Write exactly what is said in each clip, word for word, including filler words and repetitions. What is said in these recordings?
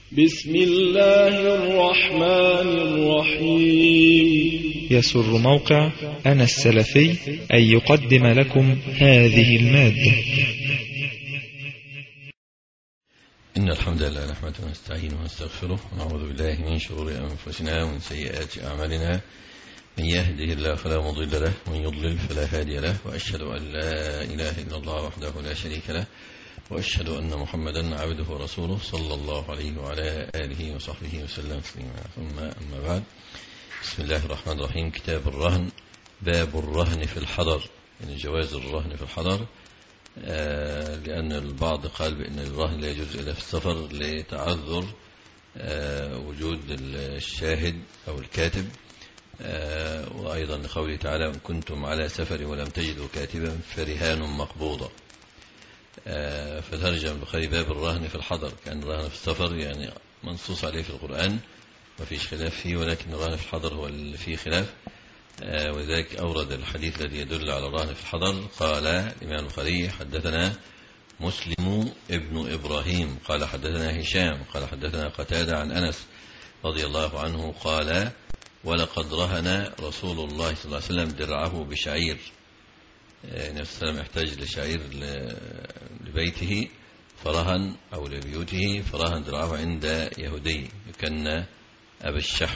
بسم الله الرحمن الرحيم. يسر موقع أنا السلفي أن يقدم لكم هذه المادة. إن الحمد لله نحمده ونستعينه ونستغفره ونعوذ بالله من شرور أنفسنا ومن سيئات أعمالنا. من يهده الله فلا مضل له ومن يضلل فلا هادي له، وأشهد أن لا إله إلا الله وحده لا شريك له، وأشهد أن محمدا عبده ورسوله صلى الله عليه وعلى آله وصحبه وسلم تسليما. ثم أما بعد، بسم الله الرحمن الرحيم. كتاب الرهن، باب الرهن في الحضر، يعني جواز الرهن في الحضر، آه لأن البعض قال بأن الرهن لا يجوز إلا في السفر لتعذر آه وجود الشاهد أو الكاتب، آه وأيضا لقوله تعالى: إن كنتم على سفر ولم تجدوا كاتبا فرهان مقبوضة. آه فترجم البخاري باب الرهن في الحضر، كان الرهن في السفر يعني منصوص عليه في القرآن ما فيش خلاف فيه، ولكن الرهن في الحضر هو اللي فيه خلاف، آه ولذلك أورد الحديث الذي يدل على الرهن في الحضر. قال الإمام البخاري: حدثنا مسلم ابن إبراهيم قال حدثنا هشام قال حدثنا قتادة عن أنس رضي الله عنه قال: ولقد رهن رسول الله صلى الله عليه وسلم درعه بشعير. النبي صلى الله عليه وسلم يحتاج لشعير لبيته فرهن أو لبيوته، فرهن درعه عند يهودي يكنى أبا الشحم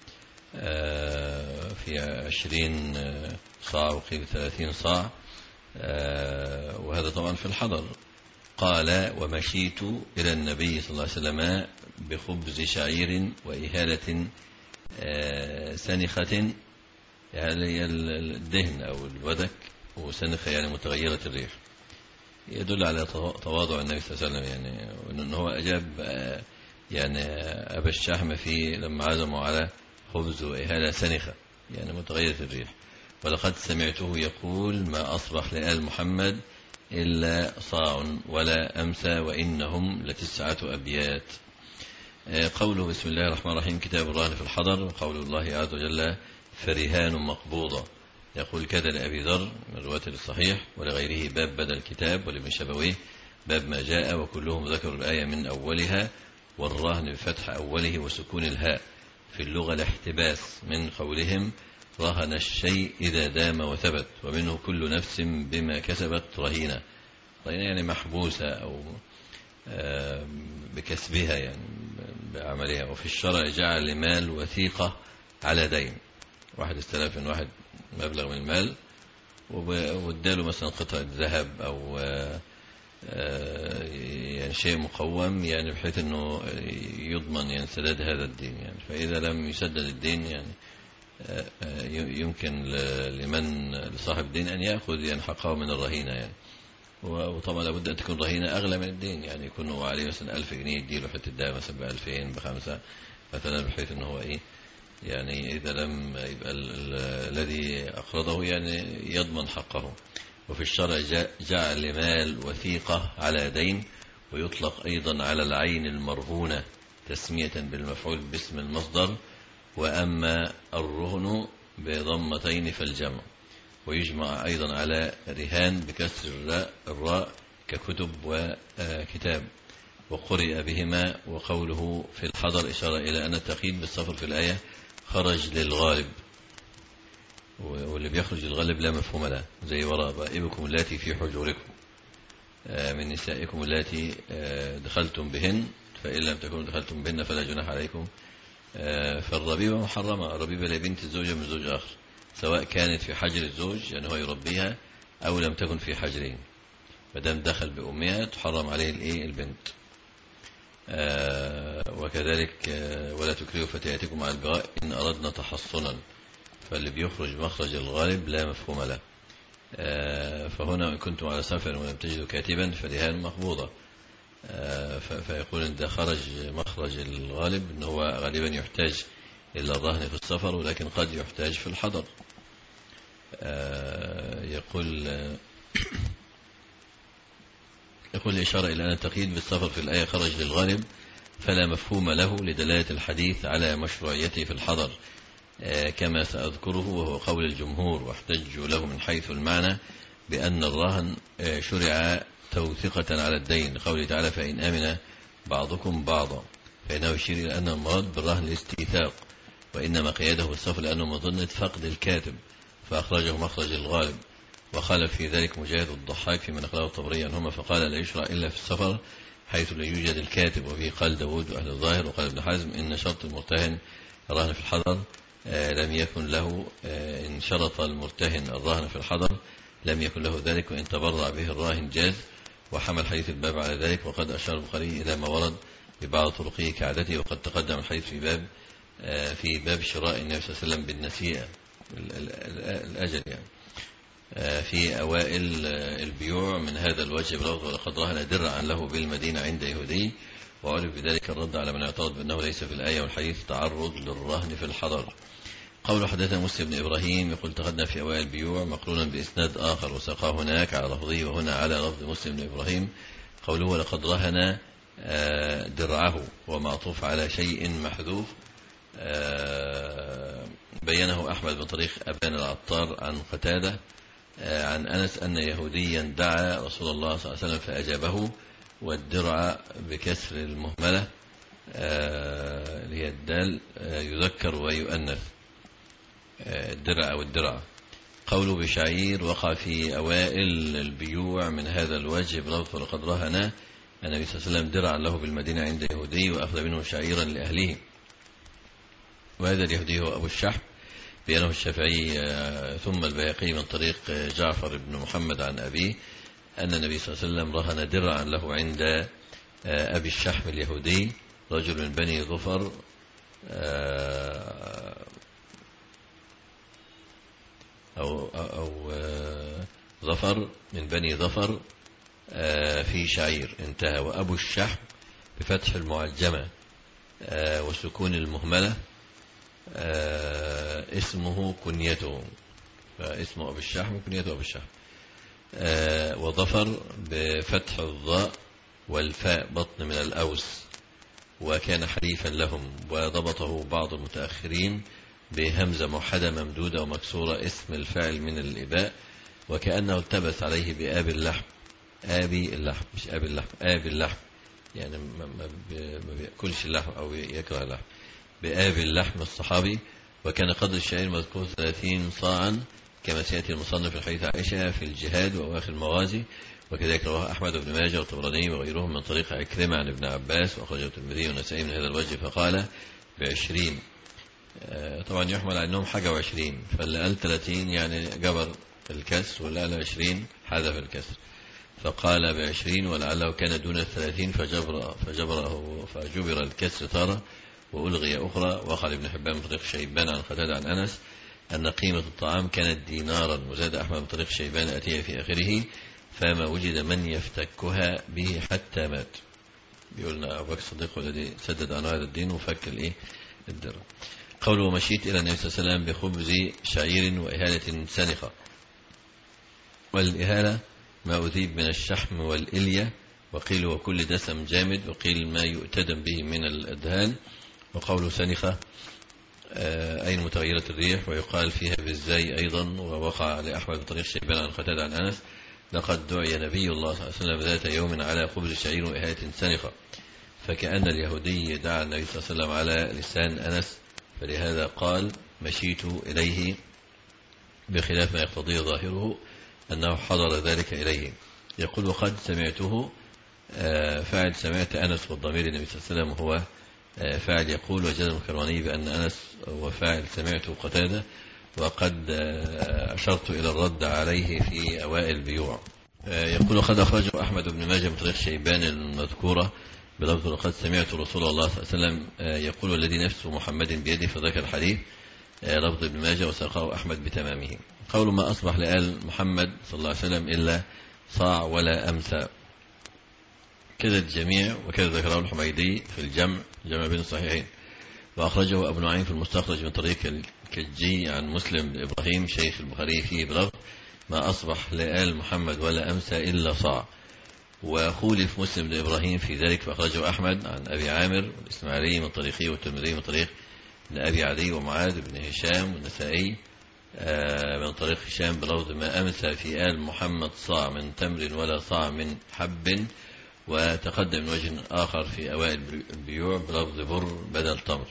في عشرين صاع وقيل ثلاثين صاع، وهذا طبعا في الحضر. قال: ومشيت إلى النبي صلى الله عليه وسلم بخبز شعير وإهالة سنخة، يعني الدهن أو الودك، وسنخة يعني متغيرة الريح، يدل على تواضع النبي صلى الله عليه وسلم، يعني وأنه هو أجاب يعني أبا الشحم في لما عزموا على خبز وإهالة سنخة يعني متغيرة الريح. ولقد سمعته يقول: ما أصبح لآل محمد إلا صاع ولا أمسى وإنهم لتسعة أبيات. قوله بسم الله الرحمن الرحيم كتاب الرهن في الحضر، وقول الله عز وجل: فرهان مقبوضة. يقول كذا لأبي ذر من رواية الصحيح، ولغيره باب بدل الكتاب، ولابن شبويه باب ما جاء، وكلهم ذكروا الآية من أولها، والرهن بفتح أوله وسكون الهاء في اللغة الاحتباس، من قولهم: رهن الشيء إذا دام وثبت، ومنه كل نفس بما كسبت رهينة، رهينة يعني محبوسة أو بكسبها يعني بعملها. وفي الشرع جعل مال وثيقة على دين، واحد استلف من واحد مبلغ من المال واداله مثلا قطعة ذهب أو يعني شيء مقوم، يعني بحيث أنه يضمن يعني سداد هذا الدين، يعني فإذا لم يسدد الدين يعني يمكن لمن لصاحب الدين أن يأخذ يعني حقه من الرهينة يعني. وطبعا لابد أن تكون رهينة أغلى من الدين، يعني يكون هو عليه مثلا ألف جنيه يديله حتى الدين مثلا بألفين بخمسة مثلا، بحيث أنه هو إيه يعني إذا لم يبقى الذي أقرضه يعني يضمن حقه. وفي الشرع جعل مال وثيقة على دين، ويطلق أيضا على العين المرهونة تسمية بالمفعول باسم المصدر. وأما الرهن بضمتين فالجمع، ويجمع أيضا على رهان بكسر الراء, الراء ككتب وكتاب، وقرئ بهما. وقوله في الحضر إشارة إلى أن التقييد بالسفر في الآية خرج للغالب، واللي بيخرج للغالب لا مفهوم له، زي وربائبكم اللاتي في حجوركم من نسائكم اللاتي دخلتم بهن، فإن لم تكونوا دخلتم بهن فلا جناح عليكم. فالربيبة محرمة، الربيبة لبنت الزوجة من زوج آخر، سواء كانت في حجر الزوج يعني هو يربيها أو لم تكن في حجرين، مدام دخل بأمها تحرم عليه الإيه البنت. آه وكذلك آه ولا تكرهوا فتياتكم على البغاء إن أردنا تحصنا، فاللي بيخرج مخرج الغالب لا مفهوم له. آه فهنا إن كنتم على سفر ولم تجدوا كاتبا فرهان مقبوضة، آه فيقول إن ده خرج مخرج الغالب إن هو غالبا يحتاج إلى الرهن في السفر، ولكن قد يحتاج في الحضر. آه يقول آه يقول الإشارة إلى أن التقييد بالسفر في الآية خرج للغالب، فلا مفهوم له لدلالة الحديث على مشروعيته في الحضر، كما سأذكره، وهو قول الجمهور، واحتجوا له من حيث المعنى بأن الرهن شرع توثقة على الدين، قوله تعالى: فإن آمن بعضكم بعضا. فإنه يشير إلى أن المراد بالرهن الاستيثاق، وإنما قيده بالصفر لأنه مظنة فقد الكاتب فأخرجه مخرج الغالب. وخالف في ذلك مجاهد الضحاك فيما نقله الطبري عنهما فقال لا يشرع إلا في السفر حيث لا يوجد الكاتب. وفيه قال داود وأهل الظاهر. وقال ابن حزم إن شرط المرتهن الرهن في الحضر آه لم يكن له آه إن شرط المرتهن الرهن في الحضر لم يكن له ذلك، وإن تبرع به الراهن جاز. وحمل حديث الباب على ذلك. وقد أشار البخاري إلى ما ورد ببعض طرقه كعادته، وقد تقدم الحديث في باب آه في باب شراء النبي صلى الله عليه وسلم بالنسيئة الأجل يعني في أوائل البيوع من هذا الوجه بلفظ ولقد رهن درعا له بالمدينة عند يهودي. وعرف بذلك الرد على من اعترض بأنه ليس في الآية والحديث تعرض للرهن في الحضر. قول حدثنا مسلم بن إبراهيم يقول تقدم في أوائل البيوع مقرونا بإسناد آخر وساقاه هناك على لفظه وهنا على لفظ مسلم بن إبراهيم. قوله ولقد رهن درعه ومعطوف على شيء محذوف بينه أحمد بن طريق أبان العطار عن قتادة عن أنس أن يهوديا دعا رسول الله صلى الله عليه وسلم فأجابه. والدرع بكسر المهملة اللي هي الدال يذكر ويؤنث الدرع أو الدرع. قوله بشعير وقع في أوائل البيوع من هذا الوجه بلفظ ولقد رهن النبي صلى الله عليه وسلم درعا له بالمدينة عند يهودي وأخذ منه شعيرا لأهله. وهذا اليهودي هو أبو الشحم بينه الشافعي ثم البيهقي من طريق جعفر بن محمد عن أبيه أن النبي صلى الله عليه وسلم رهن درعا له عند أبي الشحم اليهودي رجل من بني ظفر أو, أو ظفر من بني ظفر في شعير انتهى. وأبو الشحم بفتح المعجمة وسكون المهملة آه اسمه كنيته، فاسمه أبو الشحم وكنيته أبو الشحم. آه وظفر بفتح الضاء والفاء بطن من الأوس، وكان حليفا لهم. وضبطه بعض المتأخرين بهمزة موحدة ممدودة ومكسورة اسم الفاعل من الإباء، وكأنه التبس عليه بآب اللحم. آبي اللحم مش آب اللحم، آب اللحم يعني ما بيأكلش اللحم أو يكره اللحم. بآب اللحم الصحابي. وكان قدر الشعير مذكور ثلاثين صاعا كما سيأتي المصنف الحديث عائشة في الجهاد وأواخر المغازي. وكذلك رواه أحمد بن ماجه والطبراني وغيرهم من طريق عكرمة عن ابن عباس وأخرجه الترمذي والنسائي من هذا الوجه فقال بعشرين. طبعا يحمل على أنهم حاجة وعشرين، فاللي قال ثلاثين يعني جبر الكسر، واللي قال عشرين حذف الكسر فقال بعشرين، ولعله كان دون الثلاثين فجبر فجبره فجبر الكسر تارة وألغي أخرى. وقال ابن حبان من طريق شيبان عن قتادة عن أنس أن قيمة الطعام كانت دينارا. وزاد أحمد من طريق شيبان أتيه في آخره فما وجد من يفتكها به حتى مات. بيقولنا أبو بكر الصديق الذي سدد عن هذا الدين وفك الإيه الدرع. قوله مشيت إلى النبي صلى الله عليه وسلم بخبز شعير وإهالة سنخة. والإهالة ما أذيب من الشحم والإلية، وقيل وكل دسم جامد، وقيل ما يؤتدم به من الأدهان. وقوله سنخة أي متغيرة الريح، ويقال فيها بالزاي أيضا. ووقع لأحمد بطريق شيبان عن قتادة عن أنس لقد دعي نبي الله صلى الله عليه وسلم ذات يوم على خبز شعير وإهالة سنخة، فكأن اليهودي دعا النبي صلى الله عليه وسلم على لسان أنس، فلهذا قال مشيت إليه، بخلاف ما يقتضيه ظاهره أنه حضر ذلك إليه. يقول وقد سمعته فاعل سمعت أنس، والضمير النبي صلى الله عليه وسلم هو فاعل. يقول وجزم الكرماني بأن أنس هو فاعل سمعته قتادة، وقد أشرت إلى الرد عليه في أوائل البيوع. يقول وقد أخرجه أحمد بن ماجه من طريق شيبان المذكورة بلفظ وقد سمعت رسول الله صلى الله عليه وسلم يقول والذي نفس محمد بيده، فذكر الحديث لفظ ابن ماجه وساقه أحمد بتمامه. قول ما أصبح لآل محمد صلى الله عليه وسلم إلا صاع ولا أمسى، كذا الجميع، وكذا ذكره الحميدي في الجمع جمع بين الصحيحين. وأخرجه أبو نعيم في المستخرج من طريق الكجي عن مسلم بن إبراهيم شيخ البخاري فيه بلفظ ما أصبح لآل محمد ولا أمسى إلا صاع. وخولف مسلم بن إبراهيم في ذلك، فأخرجه أحمد عن أبي عامر والإسماعيلي من طريقه، والترمذي من طريق ابن أبي عدي ومعاذ بن هشام والنسائي من طريق هشام بلفظ ما أمسى في آل محمد صاع من تمر ولا صاع من حب وتقدم من وجه آخر في أوائل البيوع بلفظ بر بدل تمر.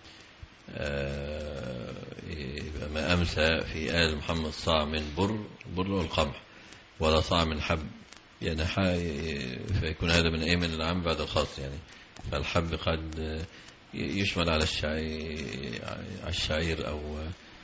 ما أمسى في آل محمد صاع من بر بر والقمح ولا صاع من حب، يعني فيكون هذا من أي من العام بعد الخاص، يعني فالحب قد يشمل على الشعير أو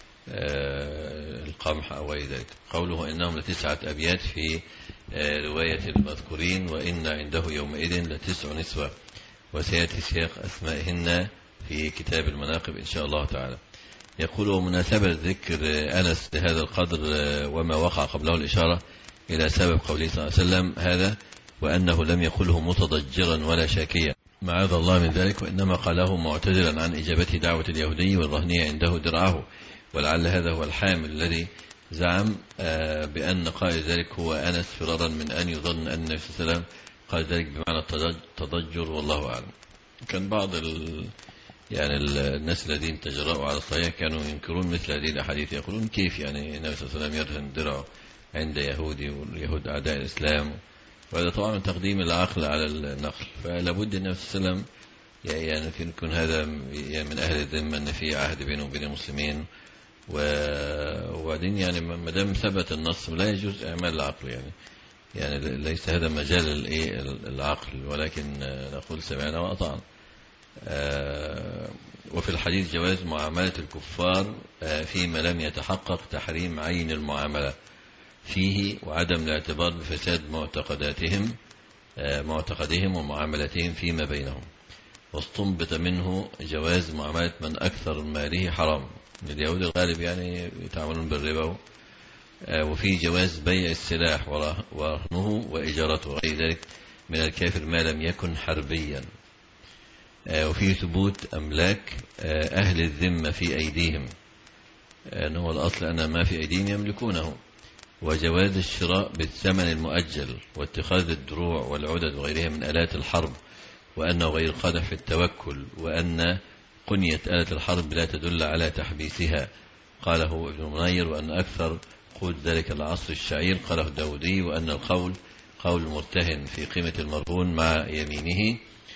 القمح أو غير ذلك. قوله إنهم لتسعة أبيات في رواية المذكورين وإن عنده يومئذ لتسع نسوة، وسيأتي سياق أسمائهن في كتاب المناقب إن شاء الله تعالى. يقول ومناسبة ذكر أنس لهذا القدر وما وقع قبله الإشارة إلى سبب قوله صلى الله عليه وسلم هذا، وأنه لم يقله متضجرا ولا شاكيا معاذ الله من ذلك، وإنما قاله معتذرا عن إجابته دعوة اليهودي والرهنية عنده درعه، ولعل هذا هو الحامل الذي زعم بأن قائل ذلك هو أنس فرارا من أن يظن أن النبي صلى الله عليه وسلم قال ذلك بمعنى التضجر، والله أعلم. كان بعض ال يعني الناس الذين تجرؤوا على الصحيح كانوا ينكرون مثل هذه الأحاديث، يقولون كيف يعني النبي صلى الله عليه وسلم يرهن درعه عند يهودي واليهود أعداء الإسلام، وهذا طبعا من تقديم العقل على النقل. فلا بد النبي صلى الله عليه وسلم يعني يكون هذا من أهل الذمة أن في عهد بينه وبين المسلمين، وبعدين يعني ما دام ثبت النص لا يجوز إعمال العقل، يعني يعني ليس هذا مجال العقل، ولكن نقول سمعنا وأطعنا. وفي الحديث جواز معاملة الكفار فيما لم يتحقق تحريم عين المعاملة فيه، وعدم الاعتبار بفساد معتقداتهم معتقدهم ومعاملتهم فيما بينهم. واستنبط منه جواز معاملة من أكثر ماله حرام، اليهود الغالب يعني يتعاملون بالربا. وفي جواز بيع السلاح ورهنه وإجارته غير ذلك من الكافر ما لم يكن حربيا. وفي ثبوت أملاك أهل الذمة في أيديهم، أنه الأصل أن ما في أيديهم يملكونه. وجواز الشراء بالثمن المؤجل واتخاذ الدروع والعدد وغيرها من آلات الحرب، وأنه غير قادح في التوكل، وأن قنية آلة الحرب لا تدل على تحبيسها قاله ابن منير، وأن أكثر قود ذلك العصر الشعير قاله الداودي، وأن القول قول المرتهن في قيمة المرهون مع يمينه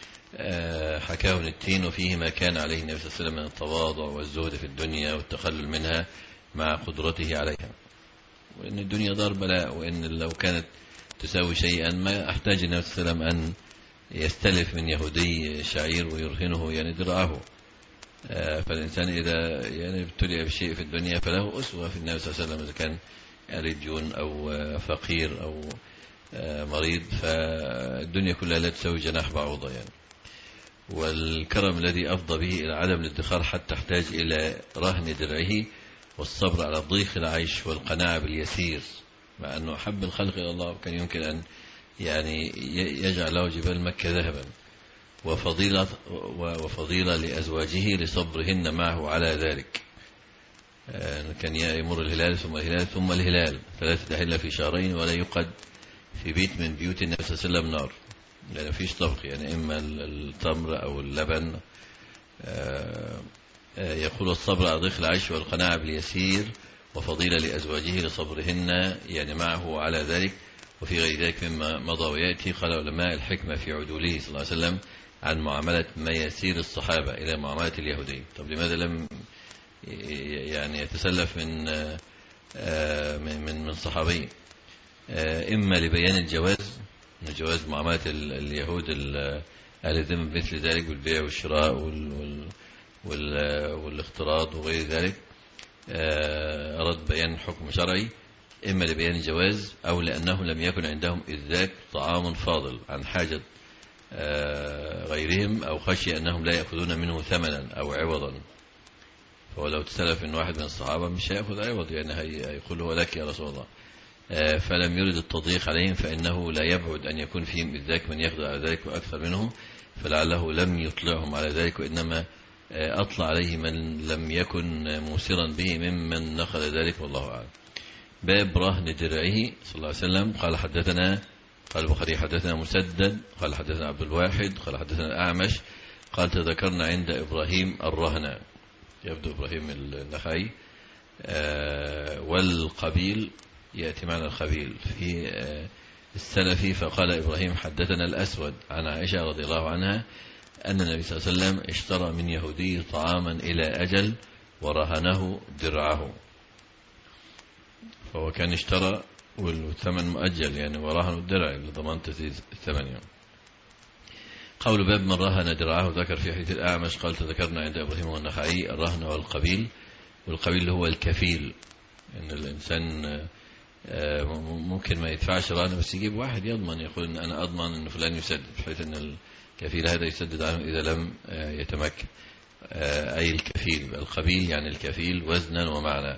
حكاه ابن التين، وفيه ما كان عليه النبي صلى الله عليه وسلم من التواضع والزهد في الدنيا والتخلل منها مع قدرته عليها، وإن الدنيا دار بلاء، وإن لو كانت تساوي شيئا ما احتاج النبي صلى الله عليه وسلم أن يستلف من يهودي شعير ويرهنه يعني درعه. فالإنسان إذا يعني ابتلي بشيء في الدنيا فله أسوة في النبي صلى الله عليه وسلم، إذا كان رجل أو فقير أو مريض فالدنيا كلها لا تساوي جناح بعوضة يعني. والكرم الذي أفضى به إلى عدم الادخار حتى احتاج إلى رهن درعه والصبر على ضيق العيش والقناعة باليسير، مع أنه أحب الخلق إلى الله وكان يمكن أن يعني يجعل له جبال مكة ذهبا. وفضيلة, وفضيلة لأزواجه لصبرهن معه على ذلك، كان يمر الهلال ثم الهلال ثم الهلال ثلاثة أهلة في شهرين، ولا يقد في بيت من بيوت النبي صلى الله عليه وسلم نار، يعني فيش طبخ، يعني إما التمر أو اللبن. يقول الصبر على ضيق العيش والقناعة باليسير، وفضيلة لأزواجه لصبرهن يعني معه على ذلك. وفي غير ذلك مما مضى ويأتي قال علماء الحكمة في عدوله صلى الله عليه وسلم عن معاملة مياسير الصحابة إلى معاملة اليهودي. طب لماذا لم يعني يتسلف من من من صحابي؟ إما لبيان الجواز، من جواز معاملة اليهود أهل الذمة مثل ذلك بالبيع والشراء وال وال والاختراض وغير ذلك، أراد بيان حكم شرعي، إما لبيان الجواز أو لأنه لم يكن عندهم إذ ذاك طعام فاضل عن حاجة غيرهم، أو خشي أنهم لا يأخذون منه ثمنا أو عوضا. فلو تسلف من واحد من الصحابة مش هيأخذ عوض، يعني هيقول هو لك يا رسول الله، فلم يرد التضييق عليهم، فإنه لا يبعد أن يكون فيهم إذ ذاك من يخضع على ذلك وأكثر منهم، فلعله لم يطلعهم على ذلك، وإنما أطلع عليه من لم يكن موسرا به ممن نقل ذلك، والله أعلم. باب رهن درعه صلى الله عليه وسلم. قال حدثنا قال البخاري حدثنا مسدد قال حدثنا عبد الواحد قال حدثنا الأعمش قال تذكرنا عند إبراهيم الرهن، يبدو إبراهيم النخعي. آه والقبيل يأتي معنا الخبيل في آه السلفي فقال إبراهيم حدثنا الأسود عن عائشة رضي الله عنها أن النبي صلى الله عليه وسلم اشترى من يهودي طعاما إلى أجل ورهنه درعه. فهو كان اشترى والثمن مؤجل يعني ورهن الدرع لضمان تسديد الثمن يعني. قول باب من رهن درعه ذكر في حديث الأعمش قال تذكرنا عند إبراهيم والنخعي الرهن والقبيل، والقبيل هو الكفيل، إن الإنسان ممكن ما يدفعش رهن بس يجيب واحد يضمن يقول إن أنا أضمن إن فلان يسدد، بحيث إن الكفيل هذا يسدد عنه إذا لم يتمكن. أي الكفيل القبيل يعني الكفيل وزنا ومعنى.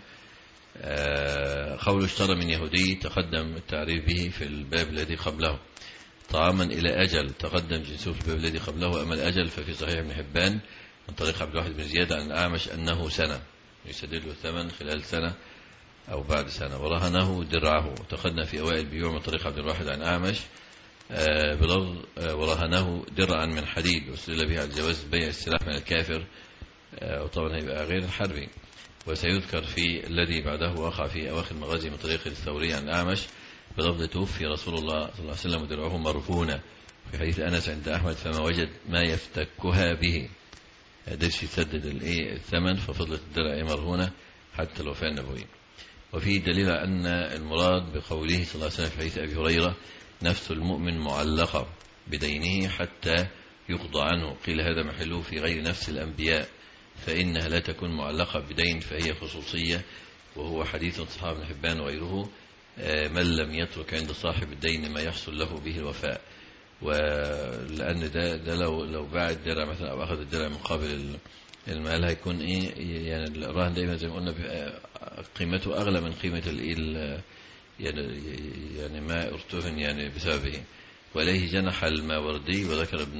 قول اشترى من يهودي تقدم التعريف به في الباب الذي قبله. طعاما إلى أجل تقدم جنسه في الباب الذي قبله. أما الأجل ففي صحيح ابن حبان من طريق عبد الواحد بن زياد عن الأعمش أنه سنة يسدد له الثمن خلال سنة أو بعد سنة. ورهنه درعه تقدم في أوائل بيوع من طريق عبد الواحد عن الأعمش بلفظ ورهنه درعا من حديد، واستدل به على جواز بيع السلاح من الكافر، وطبعا هيبقى غير الحربي. وسيذكر في الذي بعده وقع في أواخر المغازي من طريق الثوري عن الأعمش بلفظ توفي رسول الله صلى الله عليه وسلم ودرعه مرهونة، في حديث أنس عند أحمد فما وجد ما يفتكها به، قدرش يسدد الثمن ففضلت الدرع مرهونة حتى الوفاة النبوي. وفيه دليل أن المراد بقوله صلى الله عليه وسلم في حديث أبي هريرة نفس المؤمن معلقة بدينه حتى يقضى عنه، قيل هذا محله في غير نفس الأنبياء فإنها لا تكون معلقة بدين فهي خصوصية، وهو حديث صحابه ابن حبان وغيره من لم يترك عند صاحب الدين ما يحصل له به الوفاء. ولأن ده, ده لو, لو باع الدرع مثلا أو أخذ الدرع مقابل المال هيكون إيه يعني الرهن دائما زي ما قلنا قيمته أغلى من قيمة الإيه يعني, يعني ما ارتهن يعني بسببه. وإليه جنح الماوردي وذكر ابن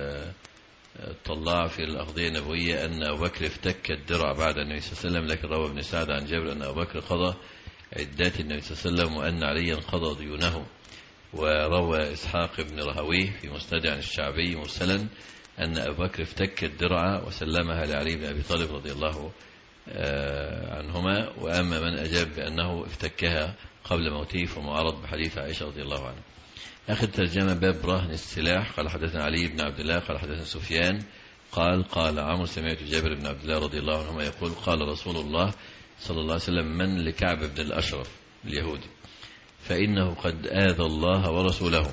الطلاع في الأقضية النبوية أن أبو بكر افتك الدرع بعد النبي صلى الله عليه وسلم، لكن روى ابن سعد عن جابر أن أبو بكر قضى عدات النبي صلى الله عليه وسلم وأن عليا قضى ديونه. وروى إسحاق بن رهويه في مسند عن الشعبي مرسلا أن أبو بكر افتك الدرع وسلمها لعلي بن أبي طالب رضي الله عنهما. وأما من أجاب بأنه افتكها قبل موته فمعارض بحديث عائشة رضي الله عنها. آخر ترجمة باب رهن السلاح. قال حدثنا علي بن عبد الله قال حدثنا سفيان قال قال عمرو سمعت جابر بن عبد الله رضي الله عنهما يقول قال رسول الله صلى الله عليه وسلم من لكعب بن الأشرف اليهودي فإنه قد آذى الله ورسوله.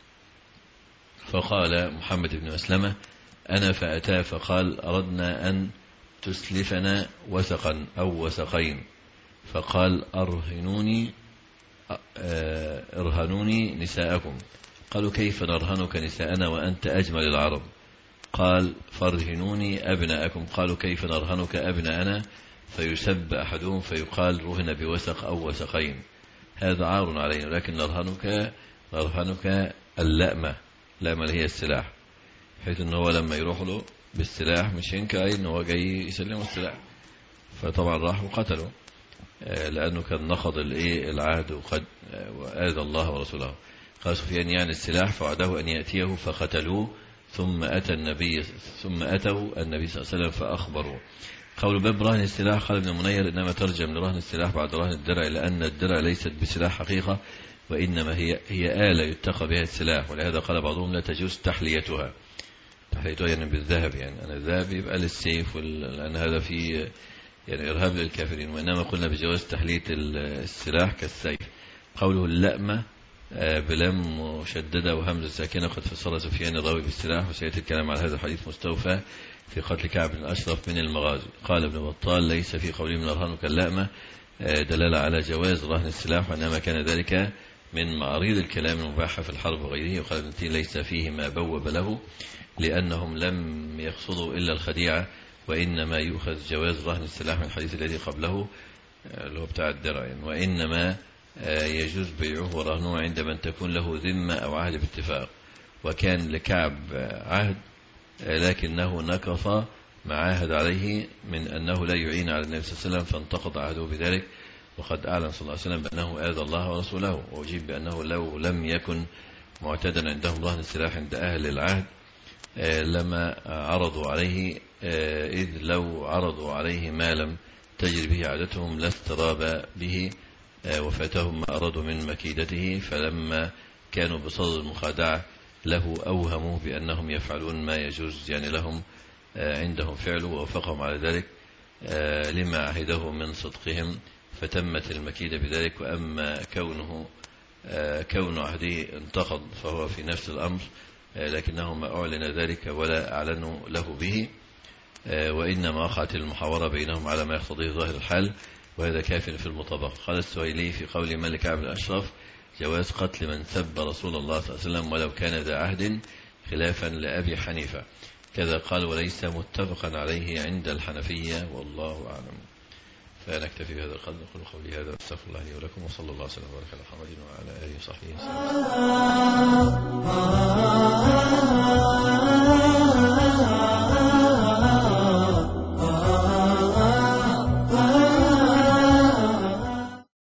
فقال محمد بن مسلمة أنا فأتى فقال أردنا أن تسلفنا وثقا أو وثقين، فقال أرهنوني ارهنوني نساءكم. قالوا كيف نرهنك نساءنا وأنت أجمل العرب؟ قال فارهنوني أبناءكم. قالوا كيف نرهنك أبناءنا؟ فيسب أحدهم فيقال رهن بوثق أو وثقين، هذا عار علينا، لكن نرهنك نرهنك اللأمة، اللأمة اللي هي السلاح، حيث أنه لما يروح له بالسلاح مش ينكأ أنه هو جاي يسلمه السلاح، فطبعا راح وقتلوا لأنه كان نقض العهد وقد وآذى الله ورسوله. قال سفيان يعني السلاح فوعده أن يأتيه فقتلوه ثم أتى النبي ثم أتوا النبي صلى الله عليه وسلم فأخبروا. قول باب رهن السلاح قال ابن منير إنما ترجم لرهن السلاح بعد رهن الدرع لأن الدرع ليست بسلاح حقيقة وإنما هي هي آلة يتقى بها السلاح، ولهذا قال بعضهم لا تجوز تحليتها. تحليتها يعني بالذهب، يعني أنا الذهب يبقى للسيف لأن هذا في يعني إرهاب للكافرين، وإنما قلنا بجواز تحلية السلاح كالسيف. قوله اللأمة بلام مشددة وهمزة ساكنة قد فسر سفيان الراوي بالسلاح، وسيأتي الكلام على هذا الحديث مستوفى في قتل كعب بن الأشرف من المغازي. قال ابن بطال ليس في قوله من الرهن كاللأمة دلالة على جواز رهن السلاح، وإنما كان ذلك من معارض الكلام المباح في الحرب وغيره. وقال ابن تين ليس فيه ما بوب له لأنهم لم يقصدوا إلا الخديعة، وإنما يؤخذ جواز رهن السلاح من الحديث الذي قبله اللي هو بتاع الدرع يعني. وإنما يجوز بيعه ورهنه عند من تكون له ذمة أو عهد باتفاق، وكان لكعب عهد لكنه نكث ما عاهد عليه من أنه لا يعين على النبي صلى الله عليه وسلم فانتقض عهده بذلك، وقد أعلن صلى الله عليه وسلم بأنه آذى الله ورسوله، وأجيب بأنه لو لم يكن معتدا عندهم رهن السلاح عند أهل العهد لما عرضوا عليه، إذ لو عرضوا عليه ما لم تجري به عادتهم لاستراب به وفاتهم ما أرادوا من مكيدته، فلما كانوا بصدد المخادعة له أوهموا بأنهم يفعلون ما يجوز يعني لهم عندهم فعله، ووافقهم على ذلك لما عهده من صدقهم، فتمت المكيدة بذلك. وأما كونه كون عهده انتقض فهو في نفس الأمر، لكنه ما أعلن ذلك ولا أعلنوا له به، وإنما وقعت المحاورة بينهم على ما يقتضيه ظاهر الحال، وهذا كاف في المطابقة. قال السويلي في قول مالك عبد الأشرف: جواز قتل من سب رسول الله صلى الله عليه وسلم ولو كان ذا عهد، خلافا لأبي حنيفة. كذا قال: وليس متفقا عليه عند الحنفية، والله أعلم. فنكتفي بهذا القدر. نقول قولي هذا، استغفر الله لي ولكم، وصلى الله وسلم وبارك على محمد وعلى آله وصحبه وسلم.